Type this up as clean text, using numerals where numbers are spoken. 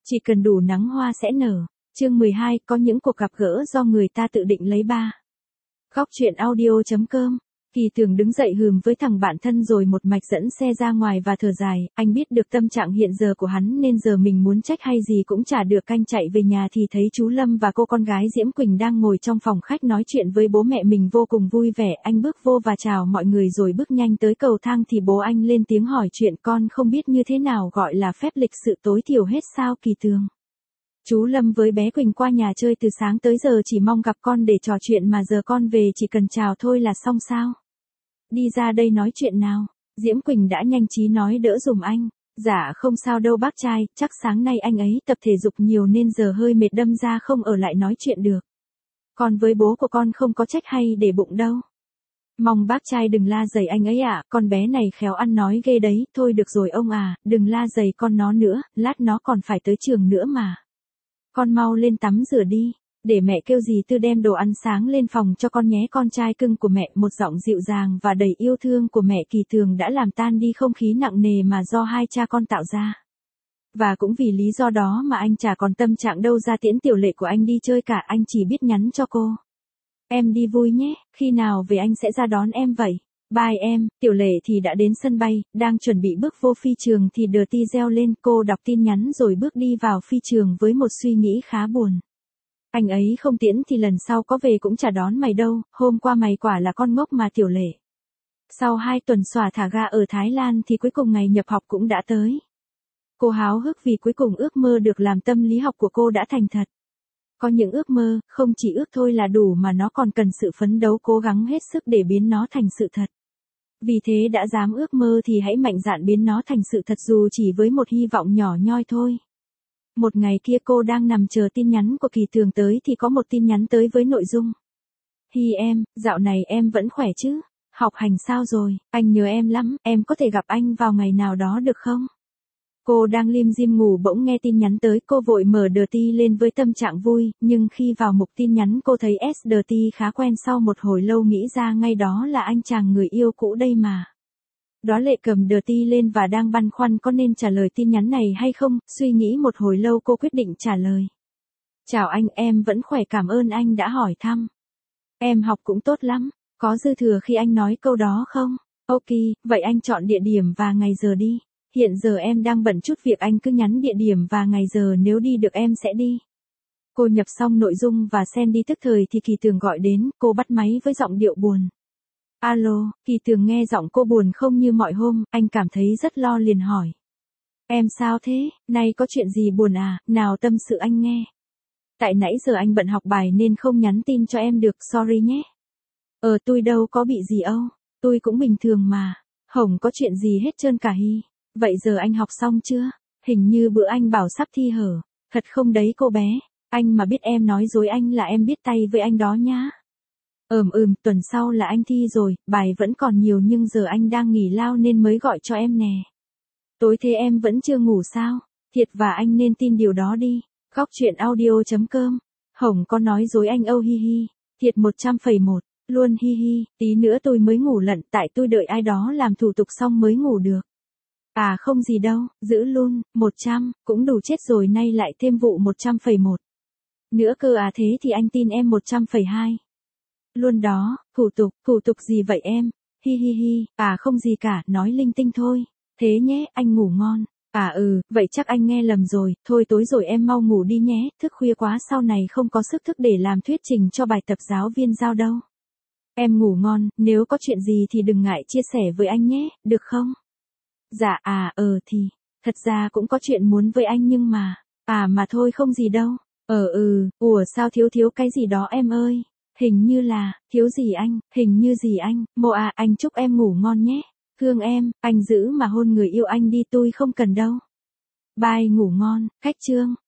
Chỉ cần đủ nắng hoa sẽ nở. Chương 12, có những cuộc gặp gỡ do người ta tự định lấy ba. Góc truyện audio.com. Kỳ Tường đứng dậy hừm với thằng bạn thân rồi một mạch dẫn xe ra ngoài và thở dài, anh biết được tâm trạng hiện giờ của hắn nên giờ mình muốn trách hay gì cũng chả được. Anh chạy về nhà thì thấy chú Lâm và cô con gái Diễm Quỳnh đang ngồi trong phòng khách nói chuyện với bố mẹ mình vô cùng vui vẻ. Anh bước vô và chào mọi người rồi bước nhanh tới cầu thang thì bố anh lên tiếng hỏi chuyện. Con không biết như thế nào gọi là phép lịch sự tối thiểu hết sao Kỳ Tường? Chú Lâm với bé Quỳnh qua nhà chơi từ sáng tới giờ chỉ mong gặp con để trò chuyện mà giờ con về chỉ cần chào thôi là xong sao? Đi ra đây nói chuyện nào. Diễm Quỳnh đã nhanh trí nói đỡ dùm anh. Dạ không sao đâu bác trai, chắc sáng nay anh ấy tập thể dục nhiều nên giờ hơi mệt đâm ra không ở lại nói chuyện được. Còn với bố của con không có trách hay để bụng đâu. Mong bác trai đừng la dày anh ấy ạ, con bé này khéo ăn nói ghê đấy. Thôi được rồi ông à, đừng la dày con nó nữa, lát nó còn phải tới trường nữa mà. Con mau lên tắm rửa đi, để mẹ kêu dì Tư đem đồ ăn sáng lên phòng cho con nhé. Con trai cưng của mẹ, một giọng dịu dàng và đầy yêu thương của mẹ Kỳ Tường đã làm tan đi không khí nặng nề mà do hai cha con tạo ra. Và cũng vì lý do đó mà anh chả còn tâm trạng đâu ra tiễn Tiểu Lệ của anh đi chơi cả, anh chỉ biết nhắn cho cô. Em đi vui nhé, khi nào về anh sẽ ra đón em vậy. Bye em. Tiểu Lệ thì đã đến sân bay, đang chuẩn bị bước vô phi trường thì Dirty reo lên. Cô đọc tin nhắn rồi bước đi vào phi trường với một suy nghĩ khá buồn. Anh ấy không tiễn thì lần sau có về cũng chả đón mày đâu, hôm qua mày quả là con ngốc mà Tiểu Lệ. Sau 2 tuần xòa thả ga ở Thái Lan thì cuối cùng ngày nhập học cũng đã tới. Cô háo hức vì cuối cùng ước mơ được làm tâm lý học của cô đã thành thật. Có những ước mơ, không chỉ ước thôi là đủ mà nó còn cần sự phấn đấu cố gắng hết sức để biến nó thành sự thật. Vì thế đã dám ước mơ thì hãy mạnh dạn biến nó thành sự thật dù chỉ với một hy vọng nhỏ nhoi thôi. Một ngày kia cô đang nằm chờ tin nhắn của Kỳ Tường tới thì có một tin nhắn tới với nội dung. Hi em, dạo này em vẫn khỏe chứ? Học hành sao rồi? Anh nhớ em lắm, em có thể gặp anh vào ngày nào đó được không? Cô đang lim dim ngủ bỗng nghe tin nhắn tới, cô vội mở Dirty lên với tâm trạng vui, nhưng khi vào mục tin nhắn cô thấy S Dirty khá quen, sau một hồi lâu nghĩ ra ngay đó là anh chàng người yêu cũ đây mà. Đó Lệ cầm Dirty lên và đang băn khoăn có nên trả lời tin nhắn này hay không, suy nghĩ một hồi lâu cô quyết định trả lời. Chào anh, em vẫn khỏe, cảm ơn anh đã hỏi thăm. Em học cũng tốt lắm, có dư thừa khi anh nói câu đó không? Ok, vậy anh chọn địa điểm và ngày giờ đi. Hiện giờ em đang bận chút việc, anh cứ nhắn địa điểm và ngày giờ, nếu đi được em sẽ đi. Cô nhập xong nội dung và send đi tức thời thì Kỳ Tường gọi đến, cô bắt máy với giọng điệu buồn. Alo, Kỳ Tường nghe giọng cô buồn không như mọi hôm, anh cảm thấy rất lo liền hỏi. Em sao thế, nay có chuyện gì buồn à, nào tâm sự anh nghe. Tại nãy giờ anh bận học bài nên không nhắn tin cho em được, sorry nhé. Tôi đâu có bị gì âu, tôi cũng bình thường mà, không có chuyện gì hết trơn cả hi. Vậy giờ anh học xong chưa? Hình như bữa anh bảo sắp thi hở. Thật không đấy cô bé? Anh mà biết em nói dối anh là em biết tay với anh đó nhá. Tuần sau là anh thi rồi, bài vẫn còn nhiều nhưng giờ anh đang nghỉ lao nên mới gọi cho em nè. Tối thế em vẫn chưa ngủ sao? Thiệt, và anh nên tin điều đó đi. Góc truyện audio.com. Hổng có nói dối anh âu hi hi. Thiệt 100,1. Luôn hi hi, tí nữa tôi mới ngủ lận tại tôi đợi ai đó làm thủ tục xong mới ngủ được. À không gì đâu, giữ luôn, 100, cũng đủ chết rồi, nay lại thêm vụ 100,1. Nữa cơ à, thế thì anh tin em 100,2. Luôn đó, thủ tục gì vậy em? Hi hi hi, à không gì cả, nói linh tinh thôi. Thế nhé, anh ngủ ngon. À vậy chắc anh nghe lầm rồi, thôi tối rồi em mau ngủ đi nhé, thức khuya quá sau này không có sức thức để làm thuyết trình cho bài tập giáo viên giao đâu. Em ngủ ngon, nếu có chuyện gì thì đừng ngại chia sẻ với anh nhé, được không? Dạ thì, thật ra cũng có chuyện muốn với anh nhưng mà, mà thôi không gì đâu. Ủa sao thiếu cái gì đó em ơi? Hình như là, thiếu gì anh, hình như gì anh, anh chúc em ngủ ngon nhé. Thương em, anh giữ mà hôn người yêu anh đi, tôi không cần đâu. Bye, ngủ ngon, khách trương.